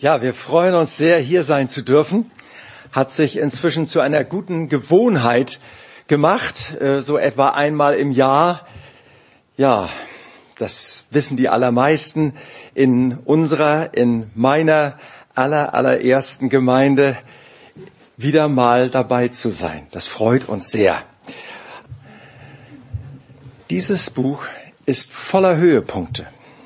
Ja, wir freuen uns sehr, hier sein zu dürfen. Hat sich inzwischen zu einer guten Gewohnheit gemacht, so etwa einmal im Jahr. Ja, das wissen die allermeisten in meiner allerersten Gemeinde wieder mal dabei zu sein. Das freut uns sehr. Dieses Buch ist voller Höhepunkte.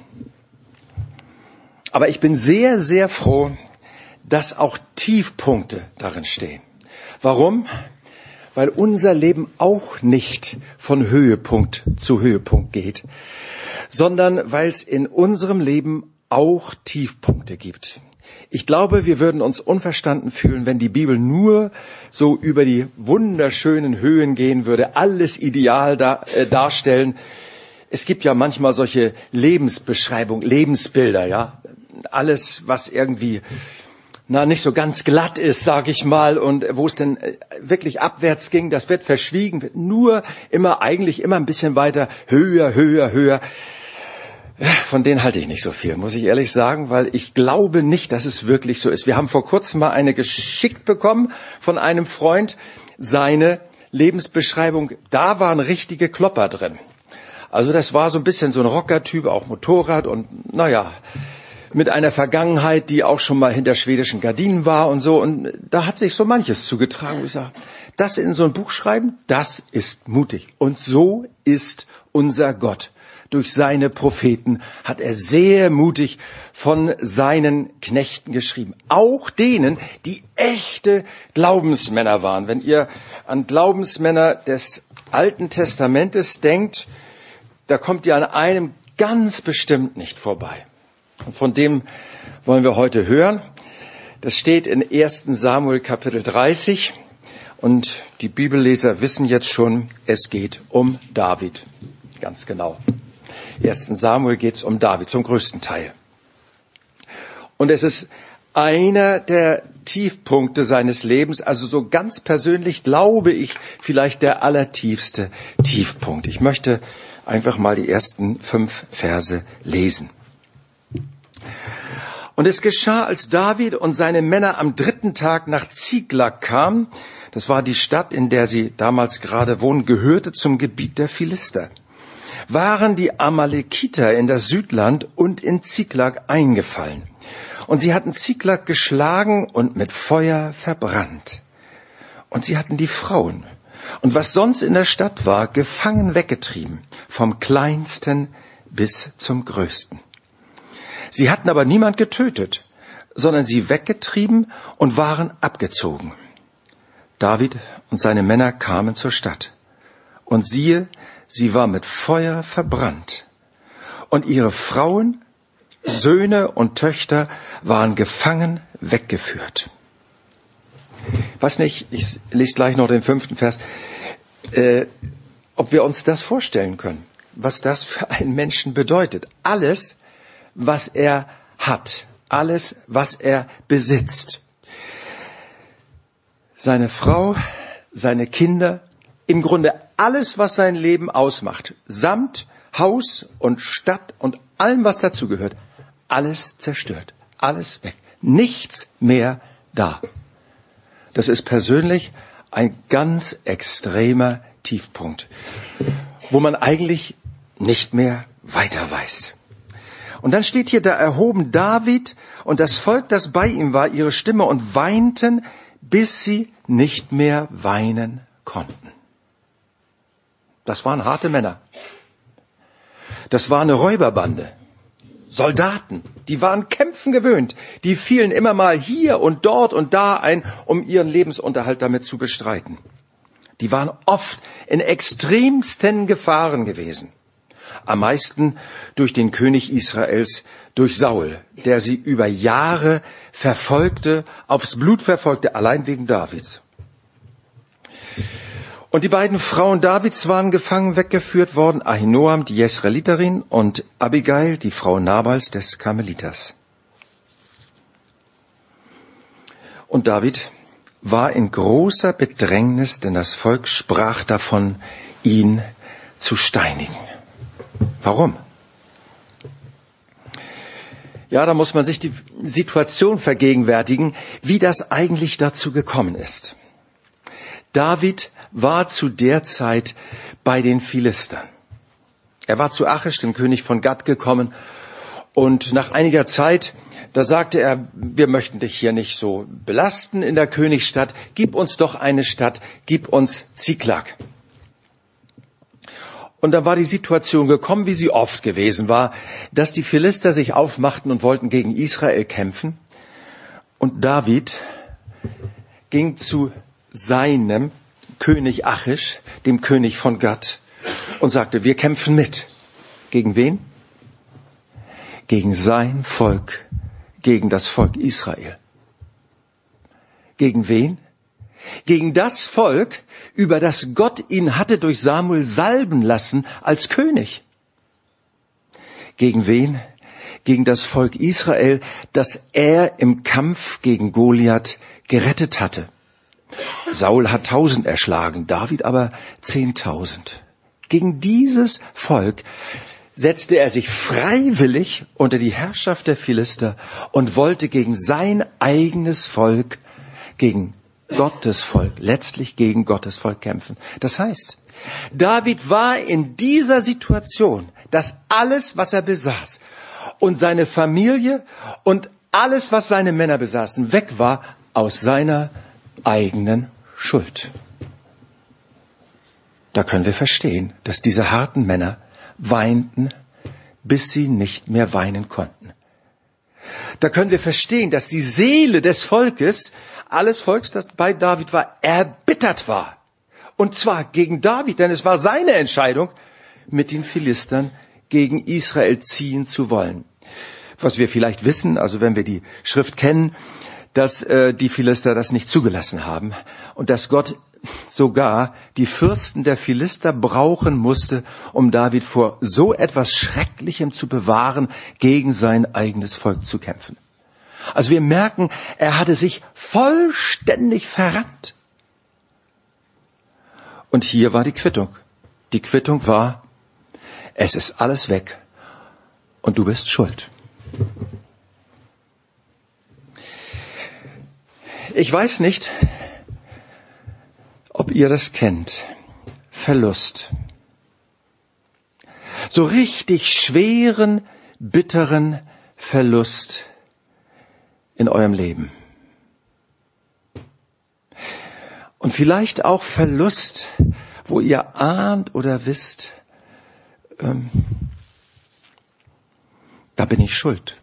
Aber ich bin sehr, sehr froh, dass auch Tiefpunkte darin stehen. Warum? Weil unser Leben auch nicht von Höhepunkt zu Höhepunkt geht, sondern weil es in unserem Leben auch Tiefpunkte gibt. Ich glaube, wir würden uns unverstanden fühlen, wenn die Bibel nur so über die wunderschönen Höhen gehen würde, alles ideal darstellen. Es gibt ja manchmal solche Lebensbeschreibungen, Lebensbilder, ja. Alles, was irgendwie nicht so ganz glatt ist, sage ich mal, und wo es denn wirklich abwärts ging, das wird verschwiegen, wird nur eigentlich immer ein bisschen weiter, höher. Von denen halte ich nicht so viel, muss ich ehrlich sagen, weil ich glaube nicht, dass es wirklich so ist. Wir haben vor kurzem mal eine geschickt bekommen von einem Freund, seine Lebensbeschreibung, da waren richtige Klopper drin. Also das war so ein bisschen so ein Rockertyp, auch Motorrad und mit einer Vergangenheit, die auch schon mal hinter schwedischen Gardinen war und so. Und da hat sich so manches zugetragen. Ich sage, das in so ein Buch schreiben, das ist mutig. Und so ist unser Gott. Durch seine Propheten hat er sehr mutig von seinen Knechten geschrieben. Auch denen, die echte Glaubensmänner waren. Wenn ihr an Glaubensmänner des Alten Testamentes denkt, da kommt ihr an einem ganz bestimmt nicht vorbei. Und von dem wollen wir heute hören. Das steht in 1. Samuel Kapitel 30 und die Bibelleser wissen jetzt schon, es geht um David. Ganz genau. 1. Samuel geht es um David, zum größten Teil. Und es ist einer der Tiefpunkte seines Lebens, also so ganz persönlich glaube ich, vielleicht der allertiefste Tiefpunkt. Ich möchte einfach mal die ersten 5 Verse lesen. Und es geschah, als David und seine Männer am 3. Tag nach Ziklag kamen, das war die Stadt, in der sie damals gerade wohnen, gehörte zum Gebiet der Philister, waren die Amalekiter in das Südland und in Ziklag eingefallen. Und sie hatten Ziklag geschlagen und mit Feuer verbrannt. Und sie hatten die Frauen und was sonst in der Stadt war, gefangen weggetrieben, vom Kleinsten bis zum Größten. Sie hatten aber niemand getötet, sondern sie weggetrieben und waren abgezogen. David und seine Männer kamen zur Stadt. Und siehe, sie war mit Feuer verbrannt. Und ihre Frauen, Söhne und Töchter waren gefangen weggeführt. Weiß nicht, ich lese gleich noch den 5. Vers, ob wir uns das vorstellen können, was das für einen Menschen bedeutet. Alles, was er hat, alles, was er besitzt. Seine Frau, seine Kinder, im Grunde alles, was sein Leben ausmacht, samt Haus und Stadt und allem, was dazugehört, alles zerstört, alles weg, nichts mehr da. Das ist persönlich ein ganz extremer Tiefpunkt, wo man eigentlich nicht mehr weiter weiß. Und dann steht hier, da erhoben David und das Volk, das bei ihm war, ihre Stimme und weinten, bis sie nicht mehr weinen konnten. Das waren harte Männer. Das war eine Räuberbande. Soldaten, die waren Kämpfen gewöhnt. Die fielen immer mal hier und dort und da ein, um ihren Lebensunterhalt damit zu bestreiten. Die waren oft in extremsten Gefahren gewesen. Am meisten durch den König Israels, durch Saul, der sie über Jahre verfolgte, aufs Blut verfolgte, allein wegen Davids. Und die beiden Frauen Davids waren gefangen weggeführt worden, Ahinoam, die Jesraeliterin, und Abigail, die Frau Nabals des Karmeliters. Und David war in großer Bedrängnis, denn das Volk sprach davon, ihn zu steinigen. Warum? Ja, da muss man sich die Situation vergegenwärtigen, wie das eigentlich dazu gekommen ist. David war zu der Zeit bei den Philistern. Er war zu Achish, dem König von Gat, gekommen und nach einiger Zeit, da sagte er, wir möchten dich hier nicht so belasten in der Königsstadt, gib uns doch eine Stadt, gib uns Ziklag. Und dann war die Situation gekommen, wie sie oft gewesen war, dass die Philister sich aufmachten und wollten gegen Israel kämpfen. Und David ging zu seinem König Achish, dem König von Gat, und sagte, wir kämpfen mit. Gegen wen? Gegen sein Volk, gegen das Volk Israel. Gegen wen? Gegen das Volk, über das Gott ihn hatte durch Samuel salben lassen als König. Gegen wen? Gegen das Volk Israel, das er im Kampf gegen Goliath gerettet hatte. Saul hat 1000 erschlagen, David aber 10.000. Gegen dieses Volk setzte er sich freiwillig unter die Herrschaft der Philister und wollte gegen sein eigenes Volk, gegen Gottes Volk, letztlich gegen Gottes Volk kämpfen. Das heißt, David war in dieser Situation, dass alles, was er besaß und seine Familie und alles, was seine Männer besaßen, weg war aus seiner eigenen Schuld. Da können wir verstehen, dass diese harten Männer weinten, bis sie nicht mehr weinen konnten. Da können wir verstehen, dass die Seele des Volkes, alles Volks, das bei David war, erbittert war. Und zwar gegen David, denn es war seine Entscheidung, mit den Philistern gegen Israel ziehen zu wollen. Was wir vielleicht wissen, also wenn wir die Schrift kennen, dass die Philister das nicht zugelassen haben und dass Gott sogar die Fürsten der Philister brauchen musste, um David vor so etwas Schrecklichem zu bewahren, gegen sein eigenes Volk zu kämpfen. Also wir merken, er hatte sich vollständig verrannt. Und hier war die Quittung. Die Quittung war, es ist alles weg und du bist schuld. Ich weiß nicht, ob ihr das kennt. Verlust. So richtig schweren, bitteren Verlust in eurem Leben. Und vielleicht auch Verlust, wo ihr ahnt oder wisst, da bin ich schuld.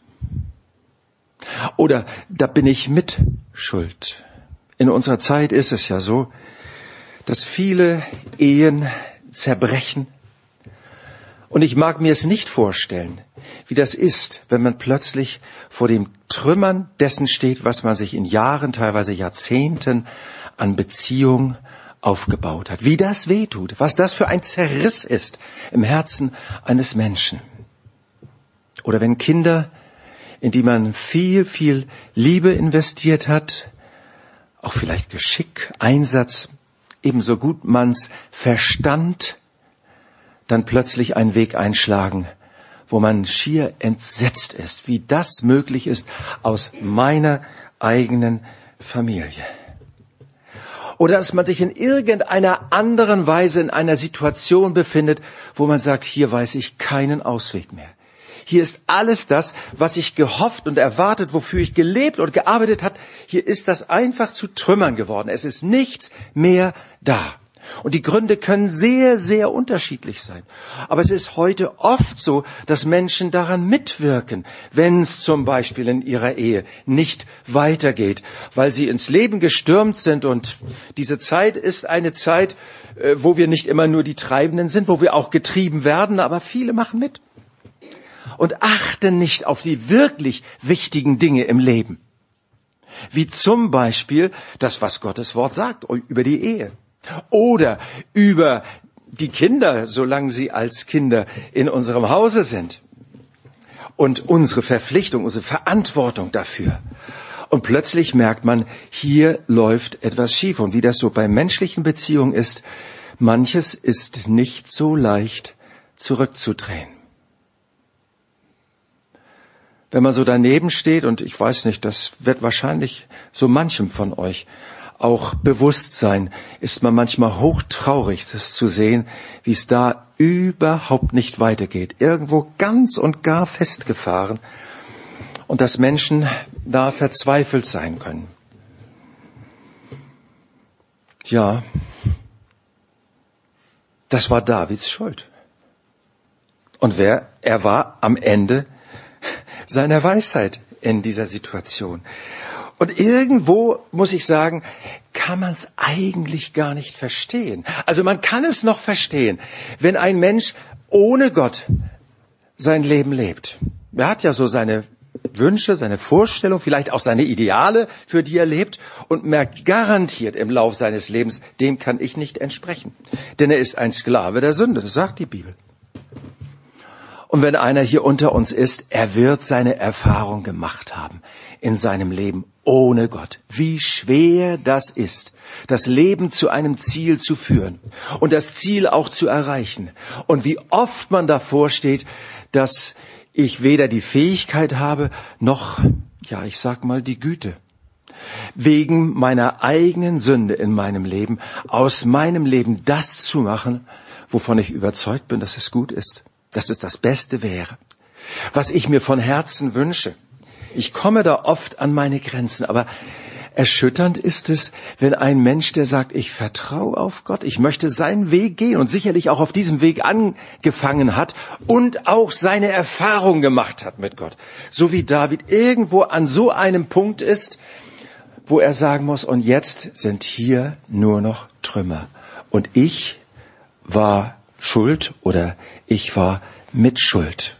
Oder da bin ich mit schuld. In unserer Zeit ist es ja so, dass viele Ehen zerbrechen. Und ich mag mir es nicht vorstellen, wie das ist, wenn man plötzlich vor den Trümmern dessen steht, was man sich in Jahren, teilweise Jahrzehnten an Beziehung aufgebaut hat. Wie das wehtut, was das für ein Zerriss ist im Herzen eines Menschen. Oder wenn Kinder, in die man viel, viel Liebe investiert hat, auch vielleicht Geschick, Einsatz, ebenso gut man's Verstand, dann plötzlich einen Weg einschlagen, wo man schier entsetzt ist, wie das möglich ist aus meiner eigenen Familie. Oder dass man sich in irgendeiner anderen Weise in einer Situation befindet, wo man sagt, hier weiß ich keinen Ausweg mehr. Hier ist alles das, was ich gehofft und erwartet, wofür ich gelebt und gearbeitet habe. Hier ist das einfach zu Trümmern geworden. Es ist nichts mehr da. Und die Gründe können sehr, sehr unterschiedlich sein. Aber es ist heute oft so, dass Menschen daran mitwirken, wenn es zum Beispiel in ihrer Ehe nicht weitergeht, weil sie ins Leben gestürmt sind. Und diese Zeit ist eine Zeit, wo wir nicht immer nur die Treibenden sind, wo wir auch getrieben werden, aber viele machen mit und achten nicht auf die wirklich wichtigen Dinge im Leben. Wie zum Beispiel das, was Gottes Wort sagt über die Ehe. Oder über die Kinder, solange sie als Kinder in unserem Hause sind. Und unsere Verpflichtung, unsere Verantwortung dafür. Und plötzlich merkt man, hier läuft etwas schief. Und wie das so bei menschlichen Beziehungen ist, manches ist nicht so leicht zurückzudrehen. wenn man so daneben steht, und ich weiß nicht, das wird wahrscheinlich so manchem von euch auch bewusst sein, ist man manchmal hochtraurig, das zu sehen, wie es da überhaupt nicht weitergeht. Irgendwo ganz und gar festgefahren und dass Menschen da verzweifelt sein können. Ja, das war Davids Schuld. Und er war am Ende seiner Weisheit in dieser Situation. Und irgendwo, muss ich sagen, kann man es eigentlich gar nicht verstehen. Also man kann es noch verstehen, wenn ein Mensch ohne Gott sein Leben lebt. Er hat ja so seine Wünsche, seine Vorstellungen, vielleicht auch seine Ideale, für die er lebt und merkt garantiert im Lauf seines Lebens, dem kann ich nicht entsprechen. Denn er ist ein Sklave der Sünde, das sagt die Bibel. Und wenn einer hier unter uns ist, er wird seine Erfahrung gemacht haben in seinem Leben ohne Gott. Wie schwer das ist, das Leben zu einem Ziel zu führen und das Ziel auch zu erreichen. Und wie oft man davor steht, dass ich weder die Fähigkeit habe, noch, ja, ich sag mal, die Güte. Wegen meiner eigenen Sünde in meinem Leben, aus meinem Leben das zu machen, wovon ich überzeugt bin, dass es gut ist. Dass es das Beste wäre, was ich mir von Herzen wünsche. Ich komme da oft an meine Grenzen, aber erschütternd ist es, wenn ein Mensch, der sagt, ich vertraue auf Gott, ich möchte seinen Weg gehen und sicherlich auch auf diesem Weg angefangen hat und auch seine Erfahrung gemacht hat mit Gott. So wie David irgendwo an so einem Punkt ist, wo er sagen muss, und jetzt sind hier nur noch Trümmer. Und ich war schuld oder ich war Mitschuld.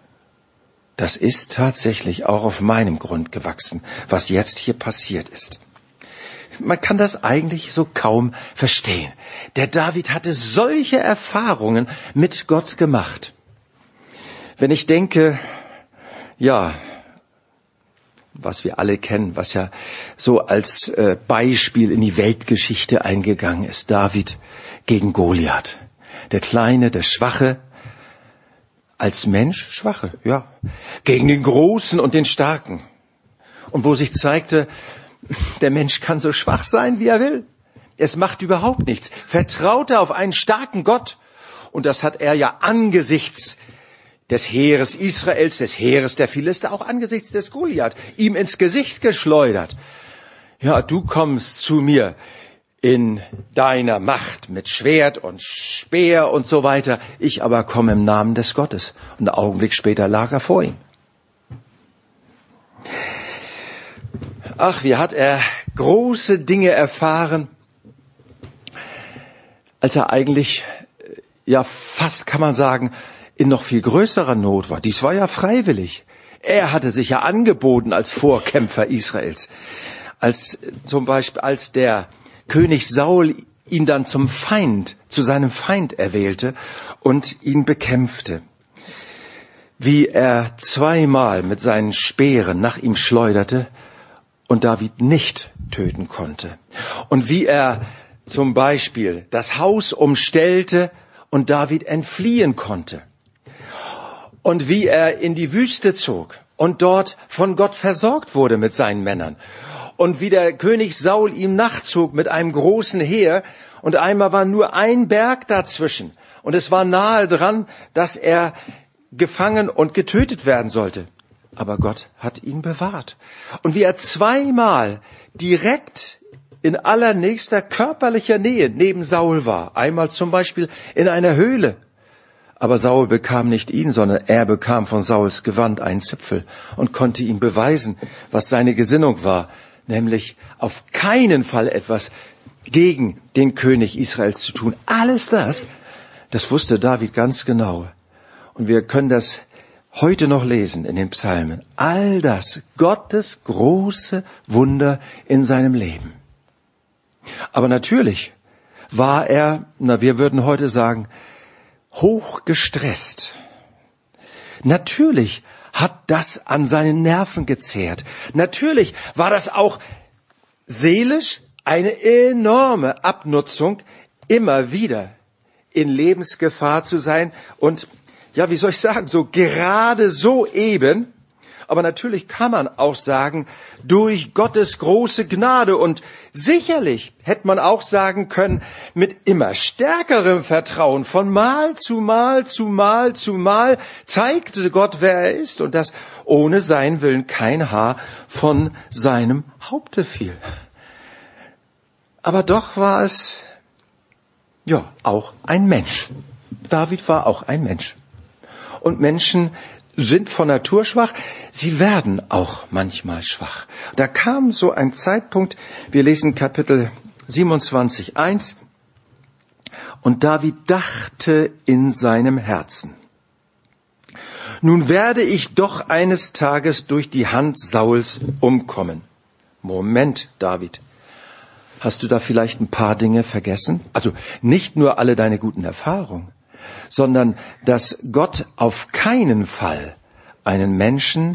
Das ist tatsächlich auch auf meinem Grund gewachsen, was jetzt hier passiert ist. Man kann das eigentlich so kaum verstehen. Der David hatte solche Erfahrungen mit Gott gemacht. Wenn ich denke, ja, was wir alle kennen, was ja so als Beispiel in die Weltgeschichte eingegangen ist, David gegen Goliath. Der Kleine, der Schwache, als Mensch Schwache, ja, gegen den Großen und den Starken. Und wo sich zeigte, der Mensch kann so schwach sein, wie er will. Es macht überhaupt nichts. Vertraut er auf einen starken Gott. Und das hat er ja angesichts des Heeres Israels, des Heeres der Philister, auch angesichts des Goliath, ihm ins Gesicht geschleudert. Ja, du kommst zu mir in deiner Macht mit Schwert und Speer und so weiter. Ich aber komme im Namen des Gottes. Und einen Augenblick später lag er vor ihm. Ach, wie hat er große Dinge erfahren, als er eigentlich, ja fast kann man sagen, in noch viel größerer Not war. Dies war ja freiwillig. Er hatte sich ja angeboten als Vorkämpfer Israels. Zum Beispiel als der König Saul ihn dann zu seinem Feind erwählte und ihn bekämpfte. Wie er zweimal mit seinen Speeren nach ihm schleuderte und David nicht töten konnte. Und wie er zum Beispiel das Haus umstellte und David entfliehen konnte. Und wie er in die Wüste zog und dort von Gott versorgt wurde mit seinen Männern. Und wie der König Saul ihm nachzog mit einem großen Heer und einmal war nur ein Berg dazwischen und es war nahe dran, dass er gefangen und getötet werden sollte. Aber Gott hat ihn bewahrt. Und wie er zweimal direkt in allernächster körperlicher Nähe neben Saul war. Einmal zum Beispiel in einer Höhle. Aber Saul bekam nicht ihn, sondern er bekam von Sauls Gewand einen Zipfel und konnte ihm beweisen, was seine Gesinnung war. Nämlich auf keinen Fall etwas gegen den König Israels zu tun. Alles das wusste David ganz genau. Und wir können das heute noch lesen in den Psalmen. All das, Gottes große Wunder in seinem Leben. Aber natürlich war er, wir würden heute sagen, hoch gestresst. Natürlich hat das an seinen Nerven gezehrt. Natürlich war das auch seelisch eine enorme Abnutzung, immer wieder in Lebensgefahr zu sein und, ja, wie soll ich sagen, so gerade so eben Aber natürlich kann man auch sagen, durch Gottes große Gnade. Und sicherlich hätte man auch sagen können, mit immer stärkerem Vertrauen, von Mal zu Mal zu Mal zu Mal zeigte Gott, wer er ist und dass ohne seinen Willen kein Haar von seinem Haupte fiel. Aber doch war es, ja, auch ein Mensch. David war auch ein Mensch. Und Menschen sind von Natur schwach, sie werden auch manchmal schwach. Da kam so ein Zeitpunkt, wir lesen Kapitel 27,1, und David dachte in seinem Herzen: Nun werde ich doch eines Tages durch die Hand Sauls umkommen. Moment, David. Hast du da vielleicht ein paar Dinge vergessen? Also nicht nur alle deine guten Erfahrungen, sondern dass Gott auf keinen Fall einen Menschen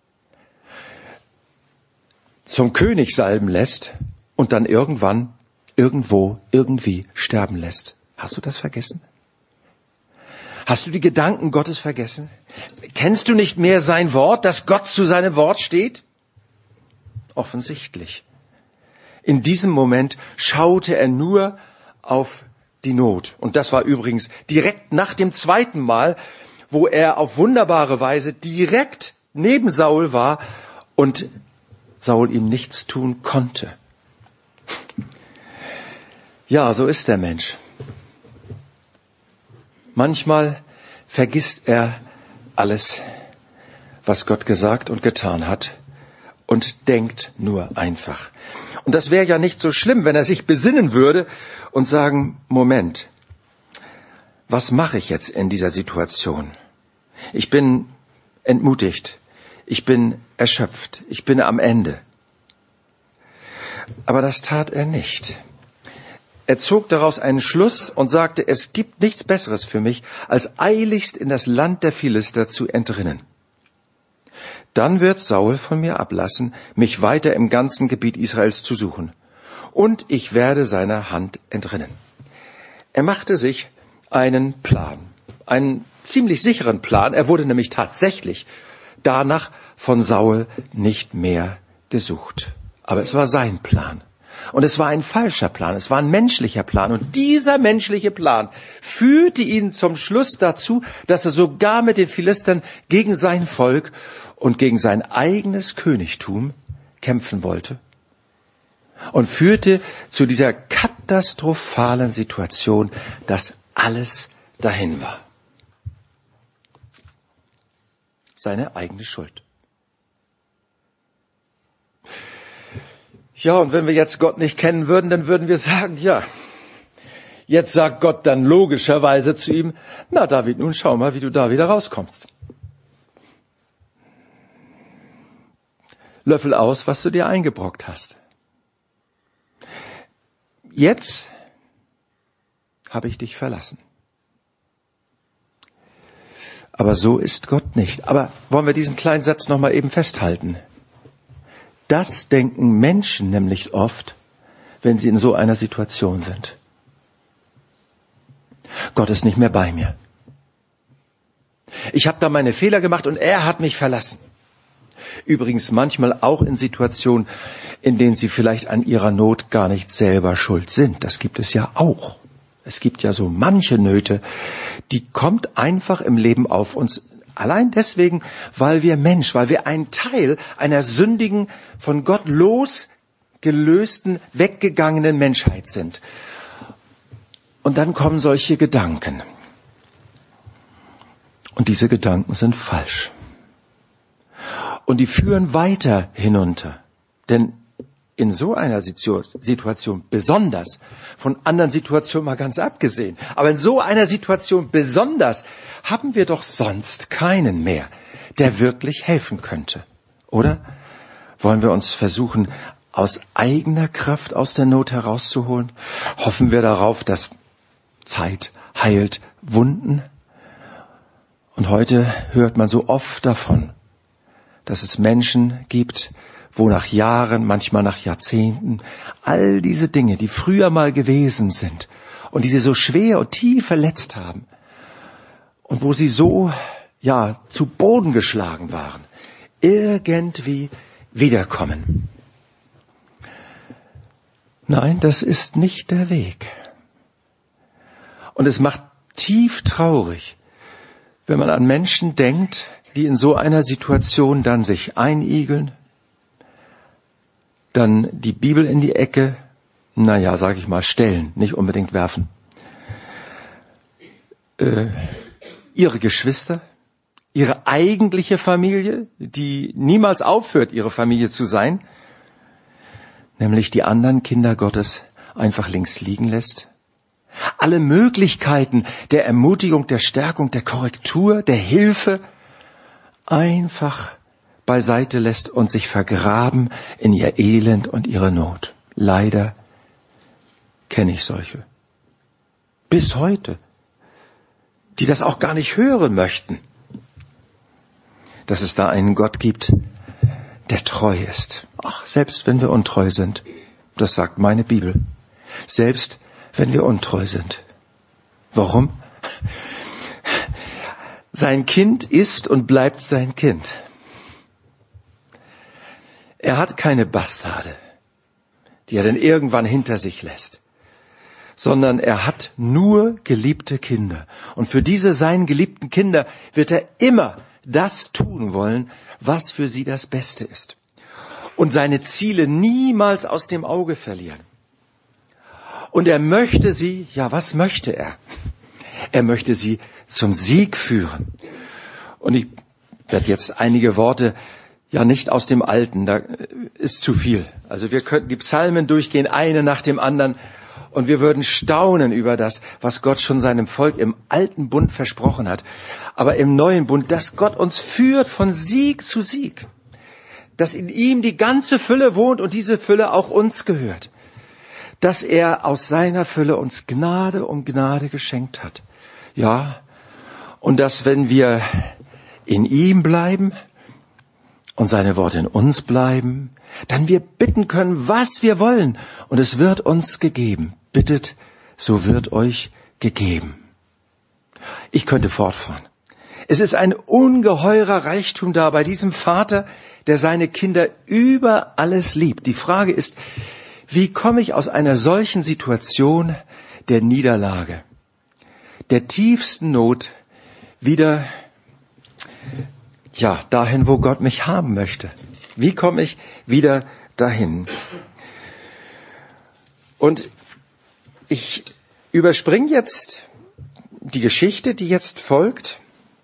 zum König salben lässt und dann irgendwann, irgendwo, irgendwie sterben lässt. Hast du das vergessen? Hast du die Gedanken Gottes vergessen? Kennst du nicht mehr sein Wort, dass Gott zu seinem Wort steht? Offensichtlich. In diesem Moment schaute er nur auf die Not. Und das war übrigens direkt nach dem zweiten Mal, wo er auf wunderbare Weise direkt neben Saul war und Saul ihm nichts tun konnte. Ja, so ist der Mensch. Manchmal vergisst er alles, was Gott gesagt und getan hat, und denkt nur einfach. Und das wäre ja nicht so schlimm, wenn er sich besinnen würde und sagen: Moment, was mache ich jetzt in dieser Situation? Ich bin entmutigt, ich bin erschöpft, ich bin am Ende. Aber das tat er nicht. Er zog daraus einen Schluss und sagte: Es gibt nichts Besseres für mich, als eiligst in das Land der Philister zu entrinnen. Dann wird Saul von mir ablassen, mich weiter im ganzen Gebiet Israels zu suchen. Und ich werde seiner Hand entrinnen. Er machte sich einen Plan, einen ziemlich sicheren Plan. Er wurde nämlich tatsächlich danach von Saul nicht mehr gesucht. Aber es war sein Plan. Und es war ein falscher Plan, es war ein menschlicher Plan. Und dieser menschliche Plan führte ihn zum Schluss dazu, dass er sogar mit den Philistern gegen sein Volk und gegen sein eigenes Königtum kämpfen wollte. Und führte zu dieser katastrophalen Situation, dass alles dahin war. Seine eigene Schuld. Ja, und wenn wir jetzt Gott nicht kennen würden, dann würden wir sagen: Ja, jetzt sagt Gott dann logischerweise zu ihm: Na David, nun schau mal, wie du da wieder rauskommst. Löffel aus, was du dir eingebrockt hast. Jetzt habe ich dich verlassen. Aber so ist Gott nicht. Aber wollen wir diesen kleinen Satz noch mal eben festhalten? Das denken Menschen nämlich oft, wenn sie in so einer Situation sind. Gott ist nicht mehr bei mir. Ich habe da meine Fehler gemacht und er hat mich verlassen. Übrigens manchmal auch in Situationen, in denen sie vielleicht an ihrer Not gar nicht selber schuld sind. Das gibt es ja auch. Es gibt ja so manche Nöte, die kommt einfach im Leben auf uns. Allein deswegen, weil wir Mensch, weil wir ein Teil einer sündigen, von Gott losgelösten, weggegangenen Menschheit sind. Und dann kommen solche Gedanken. Und diese Gedanken sind falsch. Und die führen weiter hinunter. Denn in so einer Situation besonders, von anderen Situationen mal ganz abgesehen, aber in so einer Situation besonders, haben wir doch sonst keinen mehr, der wirklich helfen könnte. Oder? Wollen wir uns versuchen, aus eigener Kraft aus der Not herauszuholen? Hoffen wir darauf, dass Zeit heilt Wunden? Und heute hört man so oft davon, dass es Menschen gibt, wo nach Jahren, manchmal nach Jahrzehnten, all diese Dinge, die früher mal gewesen sind und die sie so schwer und tief verletzt haben und wo sie so, ja, zu Boden geschlagen waren, irgendwie wiederkommen. Nein, das ist nicht der Weg. Und es macht tief traurig, wenn man an Menschen denkt, die in so einer Situation dann sich einigeln, dann die Bibel in die Ecke, sage ich mal, stellen, nicht unbedingt werfen. Ihre Geschwister, ihre eigentliche Familie, die niemals aufhört, ihre Familie zu sein, nämlich die anderen Kinder Gottes einfach links liegen lässt. Alle Möglichkeiten der Ermutigung, der Stärkung, der Korrektur, der Hilfe einfach beiseite lässt und sich vergraben in ihr Elend und ihre Not. Leider kenne ich solche. Bis heute. Die das auch gar nicht hören möchten. Dass es da einen Gott gibt, der treu ist. Ach, selbst wenn wir untreu sind. Das sagt meine Bibel. Selbst wenn wir untreu sind. Warum? Sein Kind ist und bleibt sein Kind. Er hat keine Bastarde, die er dann irgendwann hinter sich lässt, sondern er hat nur geliebte Kinder. Und für diese seinen geliebten Kinder wird er immer das tun wollen, was für sie das Beste ist. Und seine Ziele niemals aus dem Auge verlieren. Und er möchte sie, was möchte er? Er möchte sie zum Sieg führen. Und ich werde jetzt einige Worte nicht aus dem Alten, da ist zu viel. Also wir könnten die Psalmen durchgehen, eine nach dem anderen, und wir würden staunen über das, was Gott schon seinem Volk im alten Bund versprochen hat. Aber im neuen Bund, dass Gott uns führt von Sieg zu Sieg. Dass in ihm die ganze Fülle wohnt und diese Fülle auch uns gehört. Dass er aus seiner Fülle uns Gnade um Gnade geschenkt hat. Ja, und dass wenn wir in ihm bleiben und seine Worte in uns bleiben, dann wir bitten können, was wir wollen, und es wird uns gegeben. Bittet, so wird euch gegeben. Ich könnte fortfahren. Es ist ein ungeheurer Reichtum da bei diesem Vater, der seine Kinder über alles liebt. Die Frage ist, wie komme ich aus einer solchen Situation der Niederlage, der tiefsten Not wieder dahin, wo Gott mich haben möchte? Wie komme ich wieder dahin? Und ich überspringe jetzt die Geschichte, die jetzt folgt,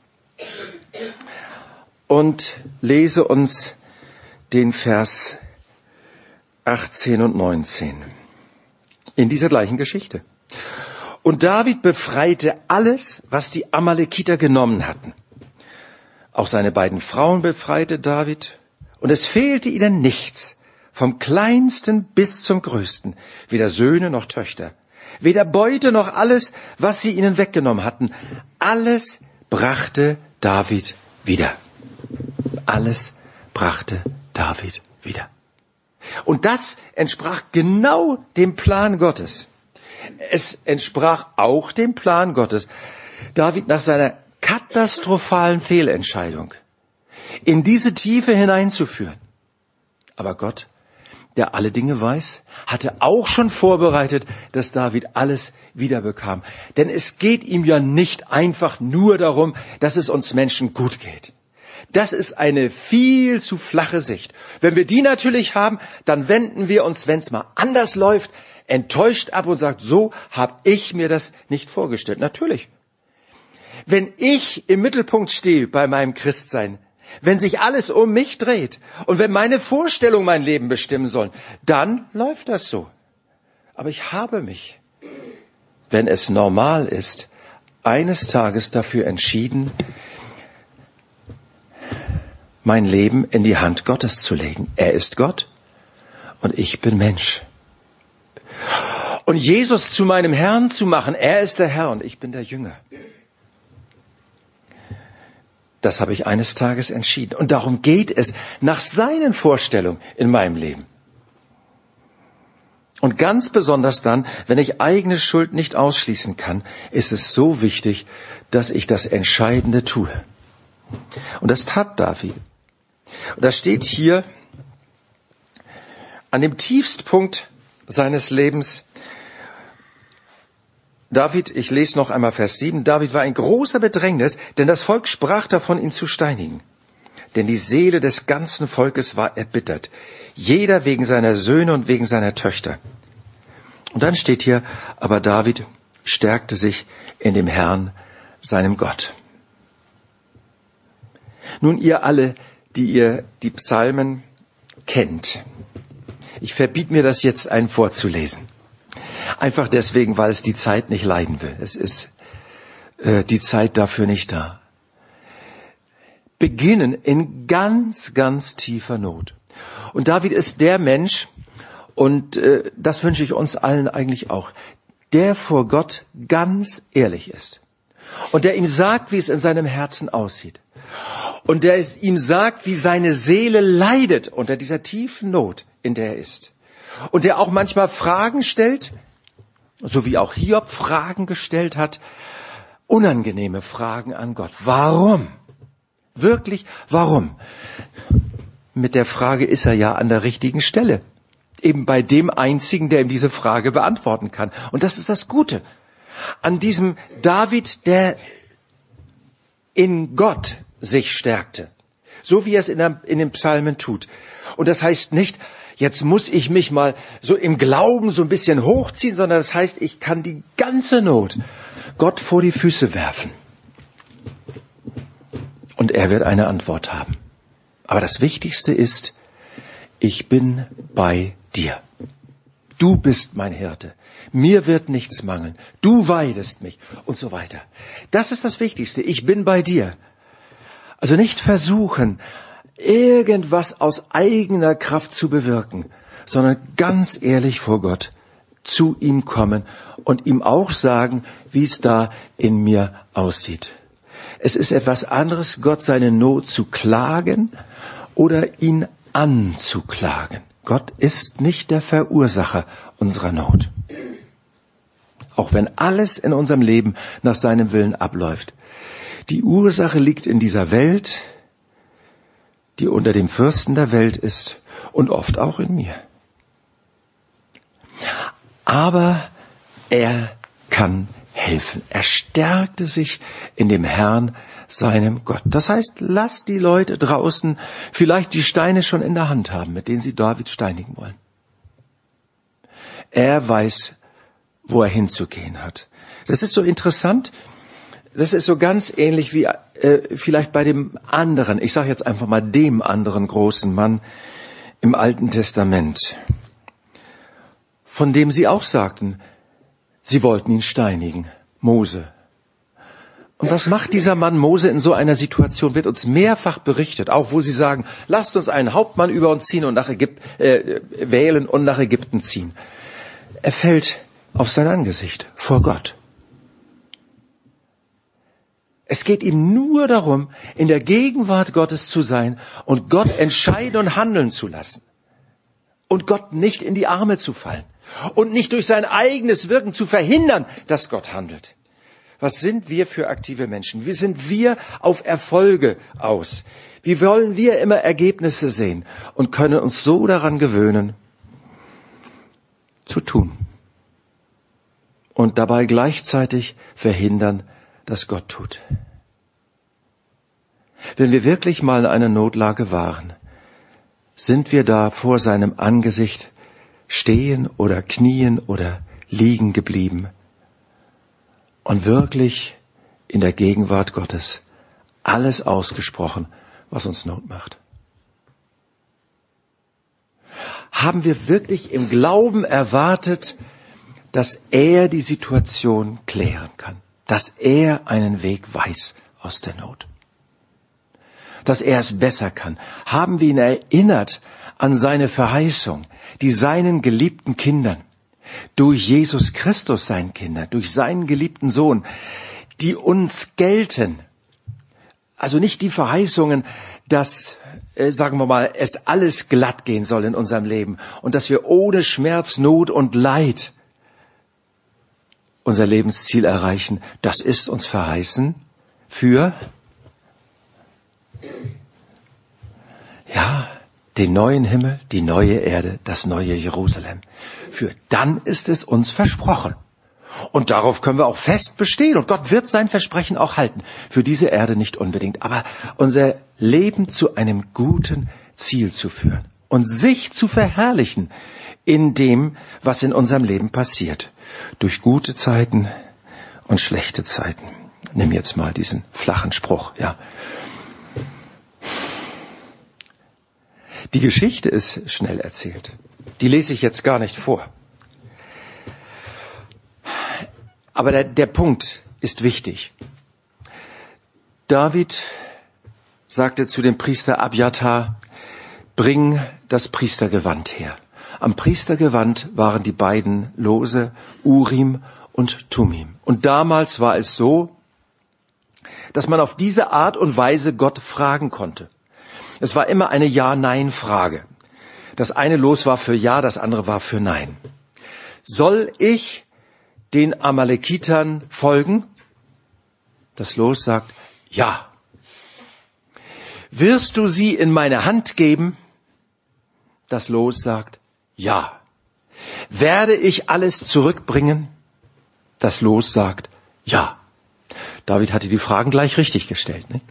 und lese uns den Vers 18 und 19 in dieser gleichen Geschichte. Und David befreite alles, was die Amalekiter genommen hatten. Auch seine beiden Frauen befreite David, und es fehlte ihnen nichts, vom Kleinsten bis zum Größten, weder Söhne noch Töchter, weder Beute noch alles, was sie ihnen weggenommen hatten. Alles brachte David wieder. Alles brachte David wieder. Und das entsprach genau dem Plan Gottes. Es entsprach auch dem Plan Gottes, David nach seiner katastrophalen Fehlentscheidung in diese Tiefe hineinzuführen. Aber Gott, der alle Dinge weiß, hatte auch schon vorbereitet, dass David alles wiederbekam. Denn es geht ihm ja nicht einfach nur darum, dass es uns Menschen gut geht. Das ist eine viel zu flache Sicht. Wenn wir die natürlich haben, dann wenden wir uns, wenn es mal anders läuft, enttäuscht ab und sagt, so habe ich mir das nicht vorgestellt. Natürlich. Wenn ich im Mittelpunkt stehe bei meinem Christsein, wenn sich alles um mich dreht und wenn meine Vorstellungen mein Leben bestimmen sollen, dann läuft das so. Aber ich habe mich, wenn es normal ist, eines Tages dafür entschieden, mein Leben in die Hand Gottes zu legen. Er ist Gott und ich bin Mensch. Und Jesus zu meinem Herrn zu machen, er ist der Herr und ich bin der Jünger. Das habe ich eines Tages entschieden. Und darum geht es nach seinen Vorstellungen in meinem Leben. Und ganz besonders dann, wenn ich eigene Schuld nicht ausschließen kann, ist es so wichtig, dass ich das Entscheidende tue. Und das tat David. Und da steht hier, an dem Tiefstpunkt seines Lebens, David, ich lese noch einmal Vers 7, David war in großer Bedrängnis, denn das Volk sprach davon, ihn zu steinigen. Denn die Seele des ganzen Volkes war erbittert, jeder wegen seiner Söhne und wegen seiner Töchter. Und dann steht hier, aber David stärkte sich in dem Herrn, seinem Gott. Nun, ihr alle, die ihr die Psalmen kennt, ich verbiete mir das jetzt einen vorzulesen. Einfach deswegen, weil es die Zeit nicht leiden will. Es ist die Zeit dafür nicht da. Beginnen in ganz, ganz tiefer Not. Und David ist der Mensch, und das wünsche ich uns allen eigentlich auch, der vor Gott ganz ehrlich ist. Und der ihm sagt, wie es in seinem Herzen aussieht. Und der es ihm sagt, wie seine Seele leidet unter dieser tiefen Not, in der er ist. Und der auch manchmal Fragen stellt, so wie auch Hiob Fragen gestellt hat, unangenehme Fragen an Gott. Warum? Wirklich, warum? Mit der Frage ist er ja an der richtigen Stelle. Eben bei dem Einzigen, der ihm diese Frage beantworten kann. Und das ist das Gute. An diesem David, der in Gott sich stärkte. So wie er es in den Psalmen tut. Und das heißt nicht, jetzt muss ich mich mal so im Glauben so ein bisschen hochziehen, sondern das heißt, ich kann die ganze Not Gott vor die Füße werfen. Und er wird eine Antwort haben. Aber das Wichtigste ist, ich bin bei dir. Du bist mein Hirte. Mir wird nichts mangeln. Du weidest mich und so weiter. Das ist das Wichtigste. Ich bin bei dir. Also nicht versuchen, irgendwas aus eigener Kraft zu bewirken, sondern ganz ehrlich vor Gott zu ihm kommen und ihm auch sagen, wie es da in mir aussieht. Es ist etwas anderes, Gott seine Not zu klagen oder ihn anzuklagen. Gott ist nicht der Verursacher unserer Not. Auch wenn alles in unserem Leben nach seinem Willen abläuft. Die Ursache liegt in dieser Welt, die unter dem Fürsten der Welt ist und oft auch in mir. Aber er kann helfen. Er stärkte sich in dem Herrn, seinem Gott. Das heißt, lass die Leute draußen vielleicht die Steine schon in der Hand haben, mit denen sie David steinigen wollen. Er weiß, wo er hinzugehen hat. Das ist so interessant. Das ist so ganz ähnlich wie vielleicht bei dem anderen, ich sage jetzt einfach mal dem anderen großen Mann im Alten Testament, von dem sie auch sagten, sie wollten ihn steinigen, Mose. Und was macht dieser Mann Mose in so einer Situation? Wird uns mehrfach berichtet, auch wo sie sagen, lasst uns einen Hauptmann über uns ziehen und wählen und nach Ägypten ziehen. Er fällt auf sein Angesicht vor Gott. Es geht ihm nur darum, in der Gegenwart Gottes zu sein und Gott entscheiden und handeln zu lassen. Und Gott nicht in die Arme zu fallen. Und nicht durch sein eigenes Wirken zu verhindern, dass Gott handelt. Was sind wir für aktive Menschen? Wie sind wir auf Erfolge aus? Wie wollen wir immer Ergebnisse sehen und können uns so daran gewöhnen, zu tun? Und dabei gleichzeitig verhindern, dass Gott tut. Wenn wir wirklich mal in einer Notlage waren, sind wir da vor seinem Angesicht stehen oder knien oder liegen geblieben und wirklich in der Gegenwart Gottes alles ausgesprochen, was uns Not macht. Haben wir wirklich im Glauben erwartet, dass er die Situation klären kann, dass er einen Weg weiß aus der Not, dass er es besser kann? Haben wir ihn erinnert an seine Verheißung, die seinen geliebten Kindern, durch Jesus Christus seinen Kindern, durch seinen geliebten Sohn, die uns gelten. Also nicht die Verheißungen, dass, sagen wir mal, es alles glatt gehen soll in unserem Leben und dass wir ohne Schmerz, Not und Leid unser Lebensziel erreichen. Das ist uns verheißen für den neuen Himmel, die neue Erde, das neue Jerusalem. Für dann ist es uns versprochen. Und darauf können wir auch fest bestehen. Und Gott wird sein Versprechen auch halten. Für diese Erde nicht unbedingt, aber unser Leben zu einem guten Ziel zu führen und sich zu verherrlichen in dem, was in unserem Leben passiert. Durch gute Zeiten und schlechte Zeiten. Nimm jetzt mal diesen flachen Spruch, ja. Die Geschichte ist schnell erzählt. Die lese ich jetzt gar nicht vor. Aber der Punkt ist wichtig. David sagte zu dem Priester Abjatar, bring das Priestergewand her. Am Priestergewand waren die beiden Lose, Urim und Tumim. Und damals war es so, dass man auf diese Art und Weise Gott fragen konnte. Es war immer eine Ja-Nein-Frage. Das eine Los war für Ja, das andere war für Nein. Soll ich den Amalekitern folgen? Das Los sagt Ja. Wirst du sie in meine Hand geben? Das Los sagt Ja. Werde ich alles zurückbringen? Das Los sagt Ja. David hatte die Fragen gleich richtig gestellt, nicht?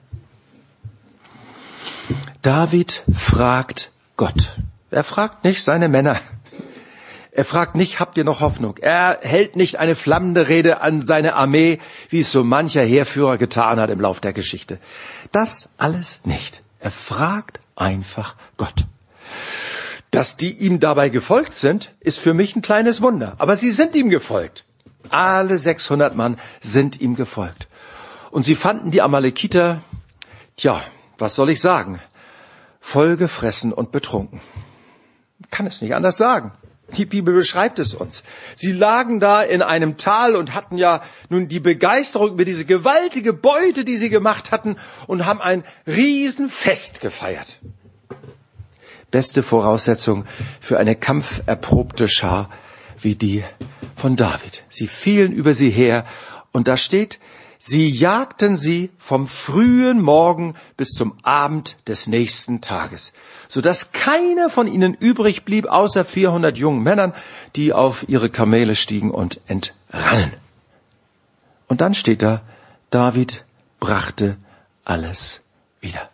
David fragt Gott. Er fragt nicht seine Männer. Er fragt nicht, habt ihr noch Hoffnung? Er hält nicht eine flammende Rede an seine Armee, wie es so mancher Heerführer getan hat im Lauf der Geschichte. Das alles nicht. Er fragt einfach Gott. Dass die ihm dabei gefolgt sind, ist für mich ein kleines Wunder. Aber sie sind ihm gefolgt. Alle 600 Mann sind ihm gefolgt. Und sie fanden die Amalekiter, was soll ich sagen? Vollgefressen und betrunken. Kann es nicht anders sagen. Die Bibel beschreibt es uns. Sie lagen da in einem Tal und hatten ja nun die Begeisterung über diese gewaltige Beute, die sie gemacht hatten, und haben ein Riesenfest gefeiert. Beste Voraussetzung für eine kampferprobte Schar wie die von David. Sie fielen über sie her und da steht, sie jagten sie vom frühen Morgen bis zum Abend des nächsten Tages, sodass keiner von ihnen übrig blieb, außer 400 jungen Männern, die auf ihre Kamele stiegen und entrannen. Und dann steht da, David brachte alles wieder.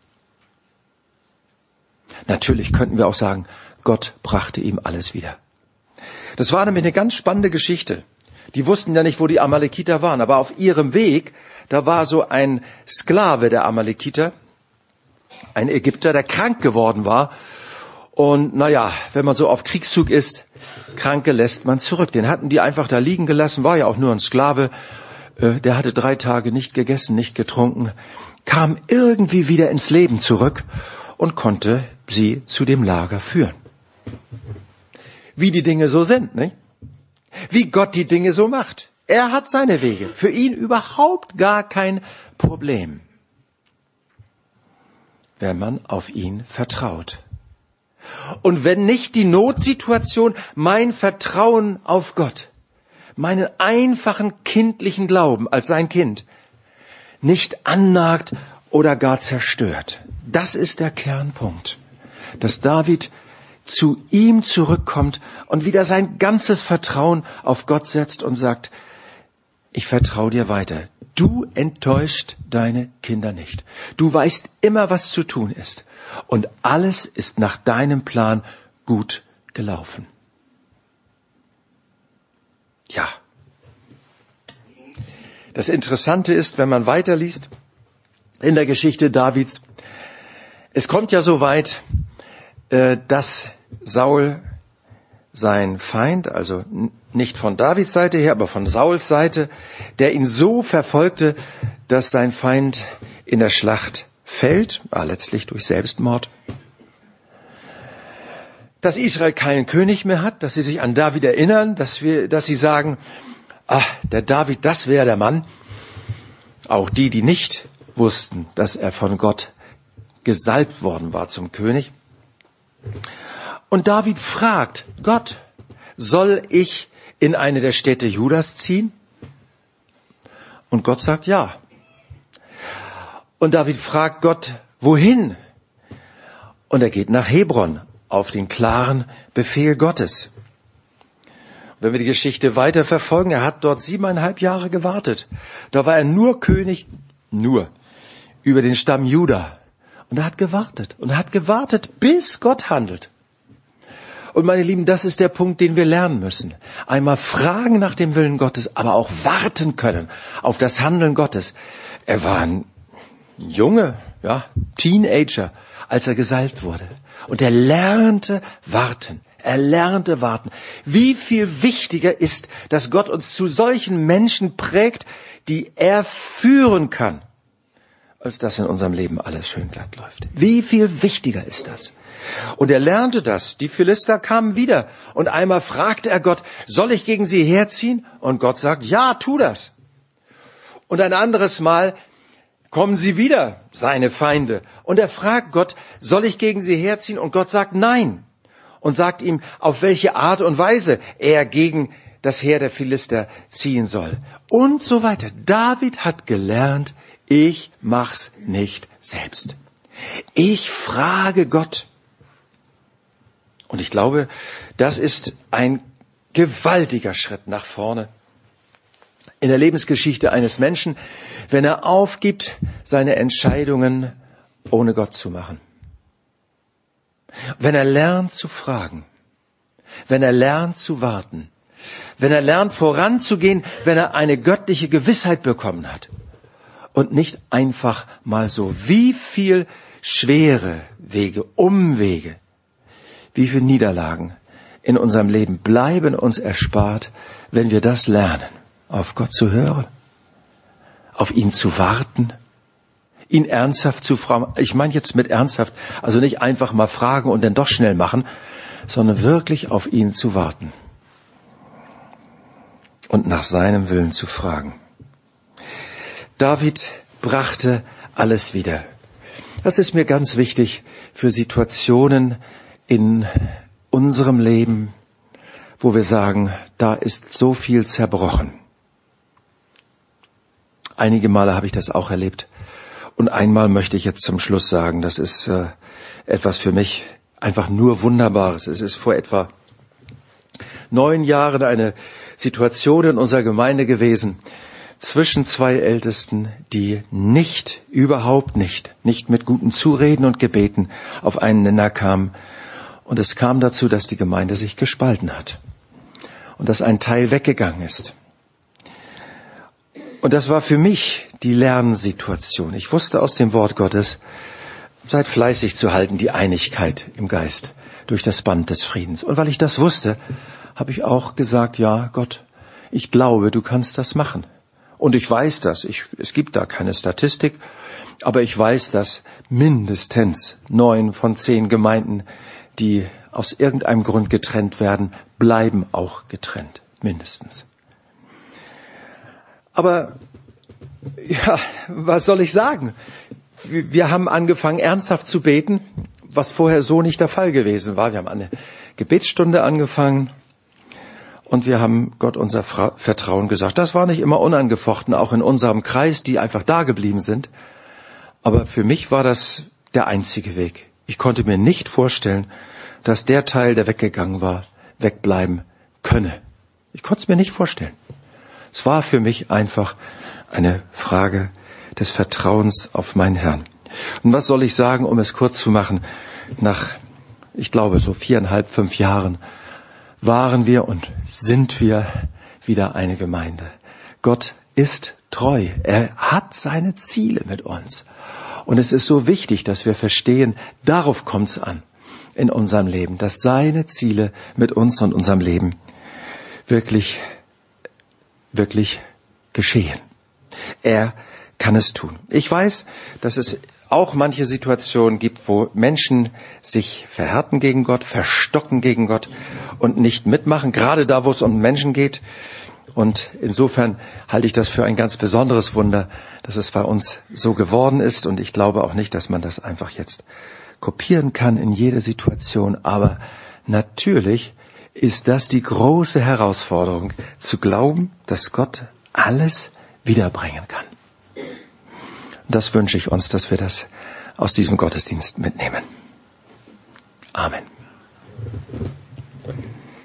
Natürlich könnten wir auch sagen, Gott brachte ihm alles wieder. Das war nämlich eine ganz spannende Geschichte. Die wussten ja nicht, wo die Amalekiter waren, aber auf ihrem Weg, da war so ein Sklave der Amalekiter, ein Ägypter, der krank geworden war. Und wenn man so auf Kriegszug ist, Kranke lässt man zurück. Den hatten die einfach da liegen gelassen, war ja auch nur ein Sklave. Der hatte 3 Tage nicht gegessen, nicht getrunken, kam irgendwie wieder ins Leben zurück und konnte sie zu dem Lager führen. Wie die Dinge so sind, nicht? Wie Gott die Dinge so macht. Er hat seine Wege. Für ihn überhaupt gar kein Problem, wenn man auf ihn vertraut. Und wenn nicht die Notsituation mein Vertrauen auf Gott, meinen einfachen kindlichen Glauben als sein Kind, nicht annagt oder gar zerstört. Das ist der Kernpunkt, dass David zu ihm zurückkommt und wieder sein ganzes Vertrauen auf Gott setzt und sagt, ich vertraue dir weiter. Du enttäuscht deine Kinder nicht. Du weißt immer, was zu tun ist. Und alles ist nach deinem Plan gut gelaufen. Ja. Das Interessante ist, wenn man weiterliest in der Geschichte Davids, es kommt ja so weit, dass Saul sein Feind, also nicht von Davids Seite her, aber von Sauls Seite, der ihn so verfolgte, dass sein Feind in der Schlacht fällt, letztlich durch Selbstmord. Dass Israel keinen König mehr hat, dass sie sich an David erinnern, dass sie sagen, der David, das wäre der Mann. Auch die, die nicht wussten, dass er von Gott gesalbt worden war zum König. Und David fragt Gott, soll ich in eine der Städte Judas ziehen? Und Gott sagt ja. Und David fragt Gott, wohin? Und er geht nach Hebron auf den klaren Befehl Gottes. Wenn wir die Geschichte weiter verfolgen, er hat dort 7,5 Jahre gewartet. Da war er nur König, über den Stamm Juda. Und er hat gewartet, bis Gott handelt. Und meine Lieben, das ist der Punkt, den wir lernen müssen. Einmal fragen nach dem Willen Gottes, aber auch warten können auf das Handeln Gottes. Er war ein Junge, Teenager, als er gesalbt wurde. Und er lernte warten. Wie viel wichtiger ist, dass Gott uns zu solchen Menschen prägt, die er führen kann, als dass in unserem Leben alles schön glatt läuft. Wie viel wichtiger ist das? Und er lernte das. Die Philister kamen wieder. Und einmal fragte er Gott, soll ich gegen sie herziehen? Und Gott sagt, ja, tu das. Und ein anderes Mal kommen sie wieder, seine Feinde. Und er fragt Gott, soll ich gegen sie herziehen? Und Gott sagt, nein. Und sagt ihm, auf welche Art und Weise er gegen das Heer der Philister ziehen soll. Und so weiter. David hat gelernt, ich mach's nicht selbst. Ich frage Gott. Und ich glaube, das ist ein gewaltiger Schritt nach vorne in der Lebensgeschichte eines Menschen, wenn er aufgibt, seine Entscheidungen ohne Gott zu machen. Wenn er lernt zu fragen, wenn er lernt zu warten, wenn er lernt voranzugehen, wenn er eine göttliche Gewissheit bekommen hat und nicht einfach mal so, wie viel schwere Wege, Umwege, wie viele Niederlagen in unserem Leben bleiben uns erspart, wenn wir das lernen, auf Gott zu hören, auf ihn zu warten, ihn ernsthaft zu fragen. Ich meine jetzt mit ernsthaft, also nicht einfach mal fragen und dann doch schnell machen, sondern wirklich auf ihn zu warten und nach seinem Willen zu fragen. David brachte alles wieder. Das ist mir ganz wichtig für Situationen in unserem Leben, wo wir sagen, da ist so viel zerbrochen. Einige Male habe ich das auch erlebt. Und einmal möchte ich jetzt zum Schluss sagen, das ist etwas für mich einfach nur Wunderbares. Es ist vor etwa 9 Jahren eine Situation in unserer Gemeinde gewesen, zwischen 2 Ältesten, die überhaupt nicht mit gutem Zureden und Gebeten auf einen Nenner kamen. Und es kam dazu, dass die Gemeinde sich gespalten hat und dass ein Teil weggegangen ist. Und das war für mich die Lernsituation. Ich wusste aus dem Wort Gottes, seid fleißig zu halten, die Einigkeit im Geist durch das Band des Friedens. Und weil ich das wusste, habe ich auch gesagt, ja Gott, ich glaube, du kannst das machen. Und ich weiß das. Es gibt da keine Statistik, aber ich weiß, dass mindestens 9 von 10 Gemeinden, die aus irgendeinem Grund getrennt werden, bleiben auch getrennt. Mindestens. Aber, ja, was soll ich sagen? Wir haben angefangen, ernsthaft zu beten, was vorher so nicht der Fall gewesen war. Wir haben eine Gebetsstunde angefangen und wir haben Gott unser Vertrauen gesagt. Das war nicht immer unangefochten, auch in unserem Kreis, die einfach da geblieben sind. Aber für mich war das der einzige Weg. Ich konnte mir nicht vorstellen, dass der Teil, der weggegangen war, wegbleiben könne. Ich konnte es mir nicht vorstellen. Es war für mich einfach eine Frage des Vertrauens auf meinen Herrn. Und was soll ich sagen, um es kurz zu machen? Nach, ich glaube, so 4,5, 5 Jahren waren wir und sind wir wieder eine Gemeinde. Gott ist treu. Er hat seine Ziele mit uns. Und es ist so wichtig, dass wir verstehen, darauf kommt es an in unserem Leben, dass seine Ziele mit uns und unserem Leben wirklich geschehen. Er kann es tun. Ich weiß, dass es auch manche Situationen gibt, wo Menschen sich verhärten gegen Gott, verstocken gegen Gott und nicht mitmachen, gerade da, wo es um Menschen geht. Und insofern halte ich das für ein ganz besonderes Wunder, dass es bei uns so geworden ist. Und ich glaube auch nicht, dass man das einfach jetzt kopieren kann in jede Situation. Aber natürlich ist das die große Herausforderung, zu glauben, dass Gott alles wiederbringen kann. Und das wünsche ich uns, dass wir das aus diesem Gottesdienst mitnehmen. Amen.